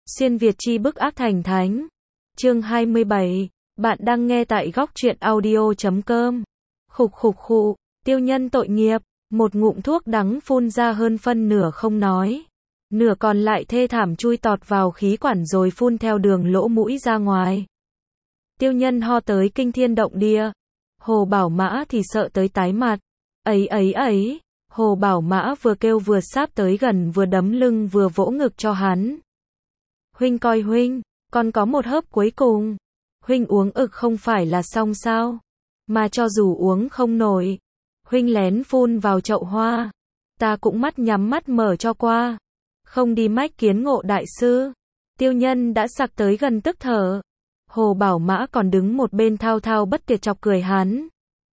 Xuyên Việt chi bức ác thành thánh. Chương 27. Bạn đang nghe tại góc truyện audio.com. Khục khục khụ, tiêu nhân tội nghiệp, một ngụm thuốc đắng phun ra hơn phân nửa không nói. Nửa còn lại thê thảm chui tọt vào khí quản rồi phun theo đường lỗ mũi ra ngoài. Tiêu nhân ho tới kinh thiên động địa. Hồ Bảo Mã thì sợ tới tái mặt. Ấy. Hồ Bảo Mã vừa kêu vừa sáp tới gần vừa đấm lưng vừa vỗ ngực cho hắn. Huynh coi huynh, còn có một hớp cuối cùng. Huynh uống ực không phải là xong sao? Mà cho dù uống không nổi, huynh lén phun vào chậu hoa, ta cũng mắt nhắm mắt mở cho qua. Không đi mách kiến Ngộ đại sư. Tiêu nhân đã sặc tới gần tức thở. Hồ Bảo Mã còn đứng một bên thao thao bất tuyệt chọc cười hắn.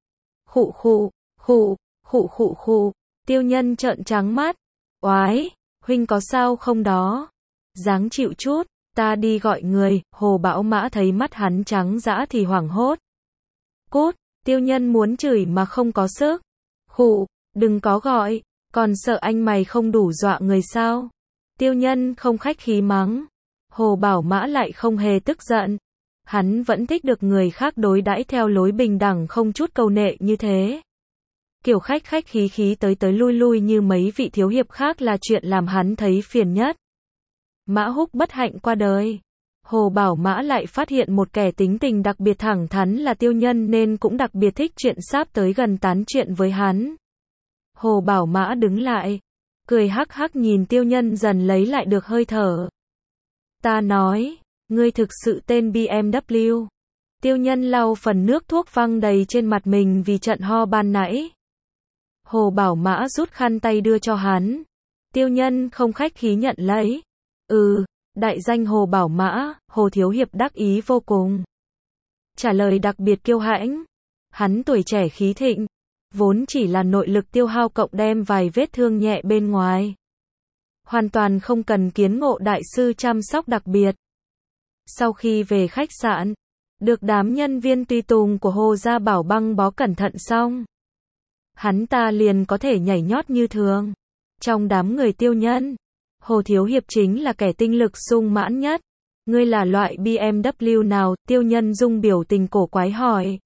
Khụ. Tiêu nhân trợn trắng mắt. Oái, huynh có sao không đó? Dáng chịu chút, ta đi gọi người. Hồ Bảo Mã thấy mắt hắn trắng dã thì hoảng hốt. Cút, tiêu nhân muốn chửi mà không có sức. Khụ, đừng có gọi, còn sợ anh mày không đủ dọa người sao? Tiêu nhân không khách khí mắng. Hồ Bảo Mã lại không hề tức giận. Hắn vẫn thích được người khác đối đãi theo lối bình đẳng không chút câu nệ như thế. Kiểu khách khí tới lui như mấy vị thiếu hiệp khác là chuyện làm hắn thấy phiền nhất. Mã Húc bất hạnh qua đời. Hồ Bảo Mã lại phát hiện một kẻ tính tình đặc biệt thẳng thắn là tiêu nhân nên cũng đặc biệt thích chuyện sáp tới gần tán chuyện với hắn. Hồ Bảo Mã đứng lại, cười hắc hắc nhìn tiêu nhân dần lấy lại được hơi thở. Ta nói, ngươi thực sự tên BMW. Tiêu nhân lau phần nước thuốc văng đầy trên mặt mình vì trận ho ban nãy. Hồ Bảo Mã rút khăn tay đưa cho hắn. Tiêu nhân không khách khí nhận lấy. Đại danh Hồ Bảo Mã. Hồ thiếu hiệp đắc ý vô cùng. Trả lời đặc biệt kiêu hãnh. Hắn tuổi trẻ khí thịnh, vốn chỉ là nội lực tiêu hao cộng đem vài vết thương nhẹ bên ngoài. Hoàn toàn không cần kiến Ngộ đại sư chăm sóc đặc biệt. Sau khi về khách sạn, được đám nhân viên tùy tùng của Hồ gia bảo băng bó cẩn thận xong, hắn ta liền có thể nhảy nhót như thường. Trong đám người tiêu nhân, Hồ thiếu hiệp chính là kẻ tinh lực sung mãn nhất. Ngươi là loại BMW nào? Tiêu nhân dung biểu tình cổ quái hỏi.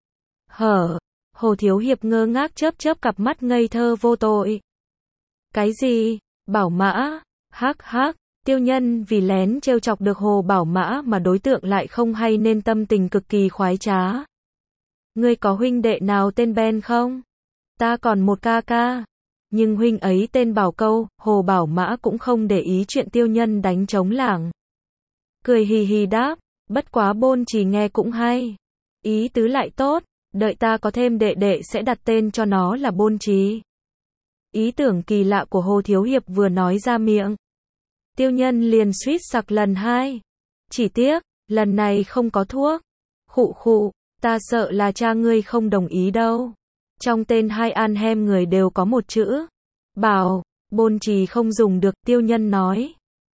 Hồ thiếu hiệp ngơ ngác chớp cặp mắt ngây thơ vô tội. Cái gì? Bảo Mã? Hắc. Tiêu nhân vì lén trêu chọc được Hồ Bảo Mã mà đối tượng lại không hay nên tâm tình cực kỳ khoái trá. Ngươi có huynh đệ nào tên Ben không? Ta còn một ca ca. Nhưng huynh ấy tên Bảo Câu. Hồ Bảo Mã cũng không để ý chuyện tiêu nhân đánh trống lảng. Cười hì đáp, bất quá Bôn Trì nghe cũng hay. Ý tứ lại tốt, đợi ta có thêm đệ đệ sẽ đặt tên cho nó là Bôn Trì. Ý tưởng kỳ lạ của Hồ thiếu hiệp vừa nói ra miệng, tiêu nhân liền suýt sặc lần hai. Chỉ tiếc, lần này không có thuốc. Khụ, ta sợ là cha ngươi không đồng ý đâu. Trong tên hai an hem người đều có một chữ Bảo. Bôn Trì không dùng được, tiêu nhân nói.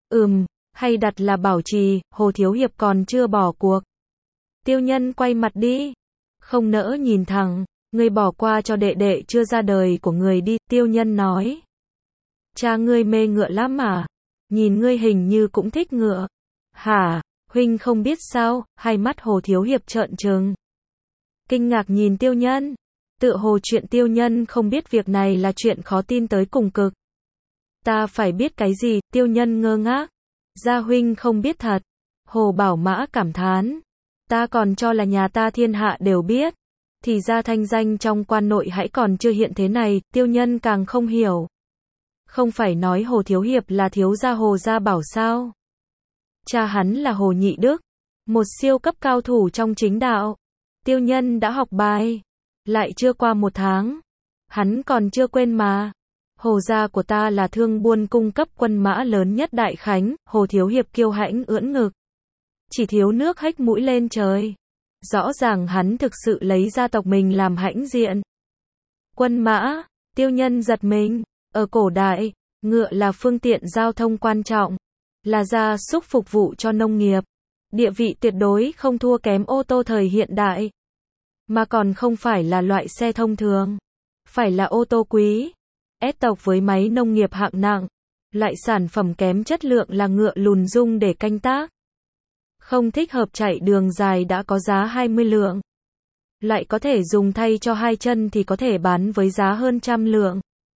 Hay đặt là Bảo Trì. Hồ thiếu hiệp còn chưa bỏ cuộc. Tiêu nhân quay mặt đi, không nỡ nhìn thẳng. Ngươi bỏ qua cho đệ đệ chưa ra đời của người đi. Tiêu nhân nói. Cha ngươi mê ngựa lắm mà. Nhìn ngươi hình như cũng thích ngựa. Hả, huynh không biết sao? Hai mắt Hồ thiếu hiệp trợn trừng, kinh ngạc nhìn tiêu nhân. Tựa hồ chuyện tiêu nhân không biết việc này là chuyện khó tin tới cùng cực. Ta phải biết cái gì? Tiêu nhân ngơ ngác. Gia huynh không biết thật. Hồ Bảo Mã cảm thán. Ta còn cho là nhà ta thiên hạ đều biết. Thì ra thanh danh trong quan nội hãy còn chưa hiện thế này. Tiêu nhân càng không hiểu. Không phải nói Hồ thiếu hiệp là thiếu gia Hồ gia Bảo sao? Cha hắn là Hồ Nhị Đức, một siêu cấp cao thủ trong chính đạo. Tiêu nhân đã học bài. Lại chưa qua một tháng. Hắn còn chưa quên mà. Hồ gia của ta là thương buôn cung cấp quân mã lớn nhất Đại Khánh. Hồ thiếu hiệp kiêu hãnh ưỡn ngực, chỉ thiếu nước hếch mũi lên trời. Rõ ràng hắn thực sự lấy gia tộc mình làm hãnh diện. Quân mã, tiêu nhân giật mình. Ở cổ đại, ngựa là phương tiện giao thông quan trọng, là gia súc phục vụ cho nông nghiệp. Địa vị tuyệt đối không thua kém ô tô thời hiện đại. Mà còn không phải là loại xe thông thường, phải là ô tô quý, S tộc với máy nông nghiệp hạng nặng. Lại sản phẩm kém chất lượng là ngựa lùn dung để canh tác. Không thích hợp chạy đường dài đã có giá 20 lượng. Lại có thể dùng thay cho hai chân thì có thể bán với giá hơn 100 lượng.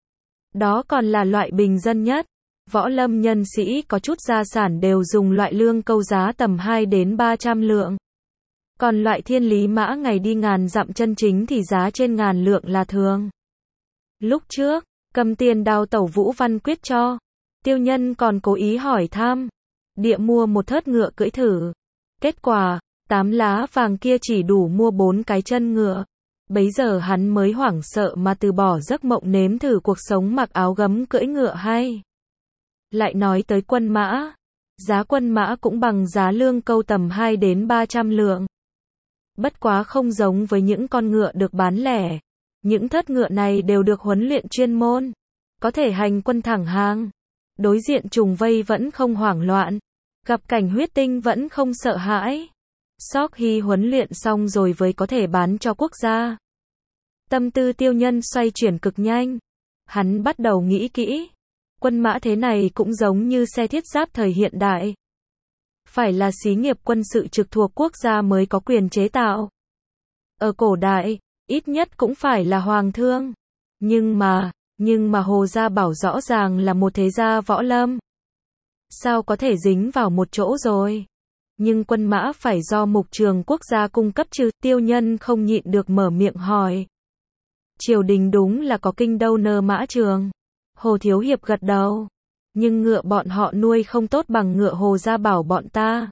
Đó còn là loại bình dân nhất. Võ lâm nhân sĩ có chút gia sản đều dùng loại lương câu giá tầm 2 đến 300 lượng. Còn loại thiên lý mã ngày đi ngàn dặm chân chính thì giá trên ngàn lượng là thường. Lúc trước, cầm tiền đào tẩu Vũ Văn Quyết cho. Tiêu Nhân còn cố ý hỏi thăm. Địa mua một thớt ngựa cưỡi thử. Kết quả, 8 lá vàng kia chỉ đủ mua 4 cái chân ngựa. Bấy giờ hắn mới hoảng sợ mà từ bỏ giấc mộng nếm thử cuộc sống mặc áo gấm cưỡi ngựa hay. Lại nói tới quân mã. Giá quân mã cũng bằng giá lương câu tầm 2 đến 300 lượng. Bất quá không giống với những con ngựa được bán lẻ. Những thớt ngựa này đều được huấn luyện chuyên môn. Có thể hành quân thẳng hàng. Đối diện trùng vây vẫn không hoảng loạn. Gặp cảnh huyết tinh vẫn không sợ hãi. Sau khi huấn luyện xong rồi với có thể bán cho quốc gia. Tâm tư Tiêu Nhân xoay chuyển cực nhanh. Hắn bắt đầu nghĩ kỹ. Quân mã thế này cũng giống như xe thiết giáp thời hiện đại. Phải là xí nghiệp quân sự trực thuộc quốc gia mới có quyền chế tạo. Ở cổ đại, ít nhất cũng phải là hoàng thương. Nhưng mà Hồ Gia Bảo rõ ràng là một thế gia võ lâm. Sao có thể dính vào một chỗ rồi? Nhưng quân mã phải do mục trường quốc gia cung cấp chứ? Tiêu Nhân không nhịn được mở miệng hỏi. Triều đình đúng là có kinh đâu nơ mã trường. Hồ Thiếu Hiệp gật đầu. Nhưng ngựa bọn họ nuôi không tốt bằng ngựa Hồ Gia Bảo bọn ta.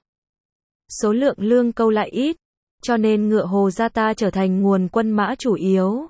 Số lượng lương câu lại ít. Cho nên ngựa Hồ Gia ta trở thành nguồn quân mã chủ yếu.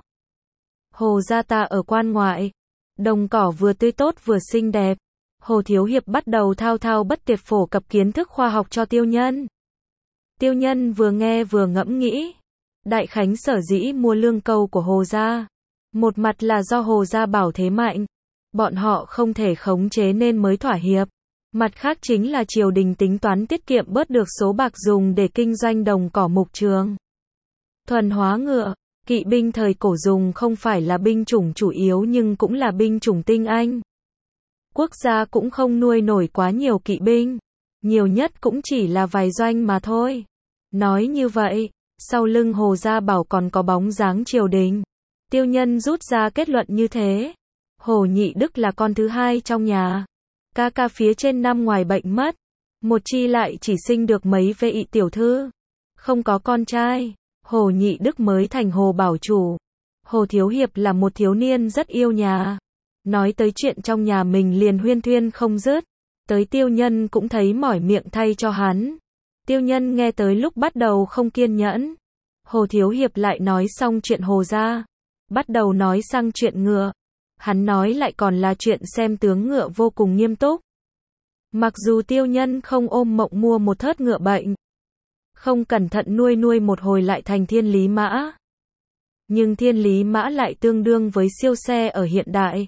Hồ Gia ta ở quan ngoại. Đồng cỏ vừa tươi tốt vừa xinh đẹp. Hồ Thiếu Hiệp bắt đầu thao thao bất tuyệt phổ cập kiến thức khoa học cho Tiêu Nhân. Tiêu Nhân vừa nghe vừa ngẫm nghĩ. Đại Khánh sở dĩ mua lương câu của Hồ Gia. Một mặt là do Hồ Gia Bảo thế mạnh. Bọn họ không thể khống chế nên mới thỏa hiệp. Mặt khác chính là triều đình tính toán tiết kiệm bớt được số bạc dùng để kinh doanh đồng cỏ mục trường. Thuần hóa ngựa, kỵ binh thời cổ dùng không phải là binh chủng chủ yếu nhưng cũng là binh chủng tinh anh. Quốc gia cũng không nuôi nổi quá nhiều kỵ binh. Nhiều nhất cũng chỉ là vài doanh mà thôi. Nói như vậy, sau lưng Hồ Gia Bảo còn có bóng dáng triều đình. Tiêu Nhân rút ra kết luận như thế. Hồ Nhị Đức là con thứ hai trong nhà. Ca ca phía trên năm ngoài bệnh mất. Một chi lại chỉ sinh được mấy vị tiểu thư. Không có con trai. Hồ Nhị Đức mới thành Hồ Bảo chủ. Hồ Thiếu Hiệp là một thiếu niên rất yêu nhà. Nói tới chuyện trong nhà mình liền huyên thuyên không dứt. Tới Tiêu Nhân cũng thấy mỏi miệng thay cho hắn. Tiêu Nhân nghe tới lúc bắt đầu không kiên nhẫn. Hồ Thiếu Hiệp lại nói xong chuyện Hồ Gia. Bắt đầu nói sang chuyện ngựa. Hắn nói lại còn là chuyện xem tướng ngựa vô cùng nghiêm túc. Mặc dù Tiêu Nhân không ôm mộng mua một thớt ngựa bệnh. Không cẩn thận nuôi một hồi lại thành thiên lý mã. Nhưng thiên lý mã lại tương đương với siêu xe ở hiện đại.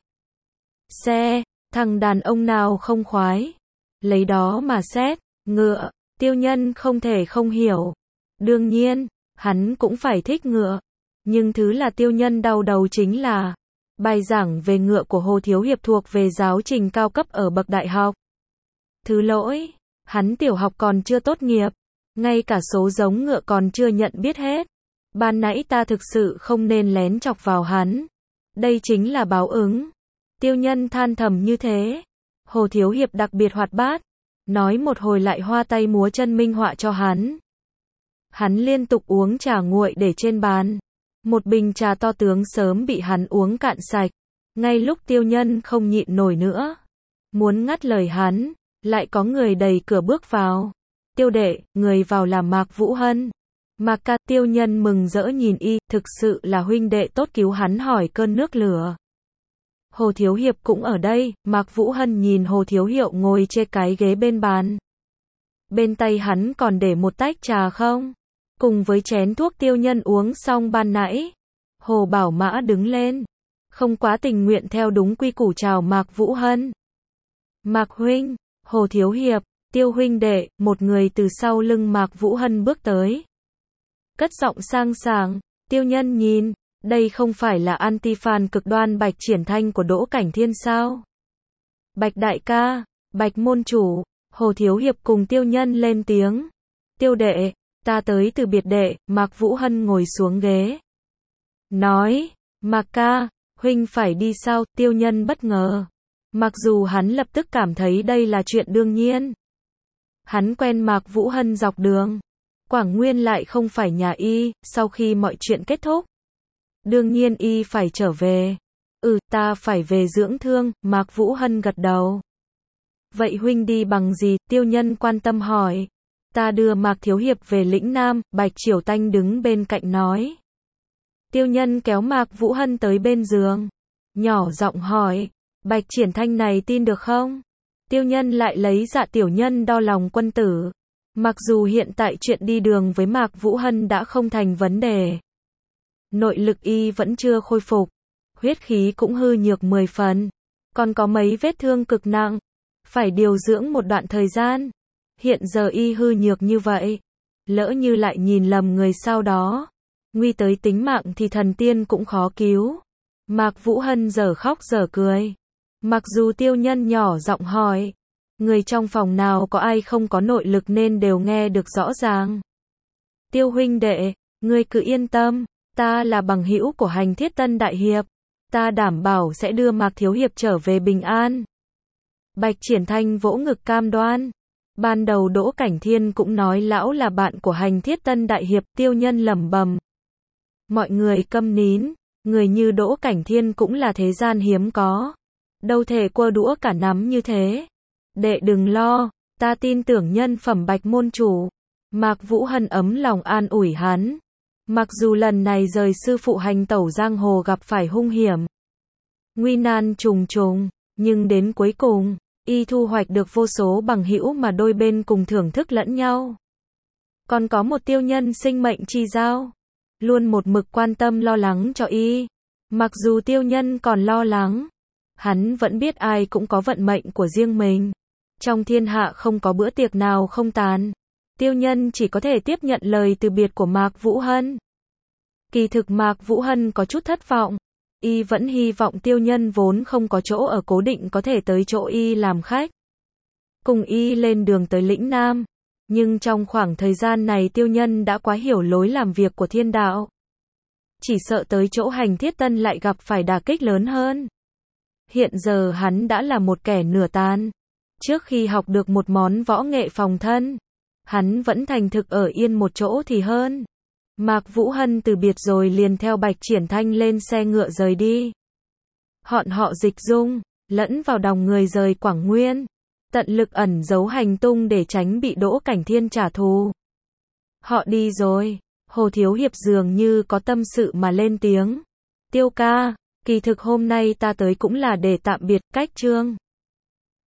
Xe, thằng đàn ông nào không khoái. Lấy đó mà xét, ngựa, Tiêu Nhân không thể không hiểu. Đương nhiên, hắn cũng phải thích ngựa. Nhưng thứ là Tiêu Nhân đau đầu chính là bài giảng về ngựa của Hồ Thiếu Hiệp thuộc về giáo trình cao cấp ở bậc đại học. Thứ lỗi, hắn tiểu học còn chưa tốt nghiệp. Ngay cả số giống ngựa còn chưa nhận biết hết. Ban nãy ta thực sự không nên lén chọc vào hắn. Đây chính là báo ứng. Tiêu Nhân than thầm như thế. Hồ Thiếu Hiệp đặc biệt hoạt bát. Nói một hồi lại hoa tay múa chân minh họa cho hắn. Hắn liên tục uống trà nguội để trên bàn. Một bình trà to tướng sớm bị hắn uống cạn sạch. Ngay lúc Tiêu Nhân không nhịn nổi nữa. Muốn ngắt lời hắn. Lại có người đẩy cửa bước vào. Tiêu đệ, người vào là Mạc Vũ Hân. Mạc ca. Tiêu Nhân mừng rỡ nhìn y, thực sự là huynh đệ tốt cứu hắn hỏi cơn nước lửa. Hồ Thiếu Hiệp cũng ở đây. Mạc Vũ Hân nhìn Hồ Thiếu Hiệu ngồi trên cái ghế bên bàn. Bên tay hắn còn để một tách trà không? Cùng với chén thuốc Tiêu Nhân uống xong ban nãy. Hồ Bảo Mã đứng lên. Không quá tình nguyện theo đúng quy củ chào Mạc Vũ Hân. Mạc huynh, Hồ Thiếu Hiệp, Tiêu huynh đệ, một người từ sau lưng Mạc Vũ Hân bước tới. Cất giọng sang sảng, Tiêu Nhân nhìn, đây không phải là anti-fan cực đoan Bạch Triển Thanh của Đỗ Cảnh Thiên sao? Bạch đại ca, Bạch môn chủ, Hồ Thiếu Hiệp cùng Tiêu Nhân lên tiếng. Tiêu đệ, ta tới từ biệt đệ. Mạc Vũ Hân ngồi xuống ghế. Nói, Mạc ca, huynh phải đi sao? Tiêu Nhân bất ngờ. Mặc dù hắn lập tức cảm thấy đây là chuyện đương nhiên. Hắn quen Mạc Vũ Hân dọc đường. Quảng Nguyên lại không phải nhà y, sau khi mọi chuyện kết thúc. Đương nhiên y phải trở về. Ta phải về dưỡng thương, Mạc Vũ Hân gật đầu. Vậy huynh đi bằng gì? Tiêu Nhân quan tâm hỏi. Ta đưa Mạc Thiếu Hiệp về lĩnh Nam, Bạch Triều Tanh đứng bên cạnh nói. Tiêu Nhân kéo Mạc Vũ Hân tới bên giường. Nhỏ giọng hỏi, Bạch Triển Thanh này tin được không? Tiêu Nhân lại lấy Dạ tiểu nhân đo lòng quân tử. Mặc dù hiện tại chuyện đi đường với Mạc Vũ Hân đã không thành vấn đề. Nội lực y vẫn chưa khôi phục. Huyết khí cũng hư nhược 10 phần. Còn có mấy vết thương cực nặng. Phải điều dưỡng một đoạn thời gian. Hiện giờ y hư nhược như vậy. Lỡ như lại nhìn lầm người sau đó. Nguy tới tính mạng thì thần tiên cũng khó cứu. Mạc Vũ Hân giờ khóc giờ cười. Mặc dù Tiêu Nhân nhỏ giọng hỏi. Người trong phòng nào có ai không có nội lực nên đều nghe được rõ ràng. Tiêu huynh đệ, ngươi cứ yên tâm. Ta là bằng hữu của Hành Thiết Tân đại hiệp. Ta đảm bảo sẽ đưa Mạc Thiếu Hiệp trở về bình an. Bạch Triển Thanh vỗ ngực cam đoan. Ban đầu Đỗ Cảnh Thiên cũng nói lão là bạn của Hành Thiết Tân đại hiệp. Tiêu Nhân lẩm bẩm. Mọi người câm nín. Người như Đỗ Cảnh Thiên cũng là thế gian hiếm có. Đâu thể quơ đũa cả nắm như thế. Đệ đừng lo, ta tin tưởng nhân phẩm Bạch môn chủ. Mạc Vũ Hân ấm lòng an ủi hắn. Mặc dù lần này rời sư phụ hành tẩu giang hồ gặp phải hung hiểm, nguy nan trùng trùng, nhưng đến cuối cùng, y thu hoạch được vô số bằng hữu mà đôi bên cùng thưởng thức lẫn nhau. Còn có một Tiêu Nhân sinh mệnh chi giao, luôn một mực quan tâm lo lắng cho y. Mặc dù Tiêu Nhân còn lo lắng, hắn vẫn biết ai cũng có vận mệnh của riêng mình. Trong thiên hạ không có bữa tiệc nào không tàn. Tiêu Nhân chỉ có thể tiếp nhận lời từ biệt của Mạc Vũ Hân. Kỳ thực Mạc Vũ Hân có chút thất vọng. Y vẫn hy vọng Tiêu Nhân vốn không có chỗ ở cố định có thể tới chỗ y làm khách. Cùng y lên đường tới lĩnh Nam. Nhưng trong khoảng thời gian này Tiêu Nhân đã quá hiểu lối làm việc của thiên đạo. Chỉ sợ tới chỗ Hành Thiết Tân lại gặp phải đả kích lớn hơn. Hiện giờ hắn đã là một kẻ nửa tàn. Trước khi học được một món võ nghệ phòng thân, hắn vẫn thành thực ở yên một chỗ thì hơn. Mạc Vũ Hân từ biệt rồi liền theo Bạch Triển Thanh lên xe ngựa rời đi. Họ Dịch Dung, lẫn vào dòng người rời Quảng Nguyên. Tận lực ẩn giấu hành tung để tránh bị Đỗ Cảnh Thiên trả thù. Họ đi rồi, Hồ Thiếu Hiệp dường như có tâm sự mà lên tiếng. Tiêu ca, kỳ thực hôm nay ta tới cũng là để tạm biệt Cách Trương.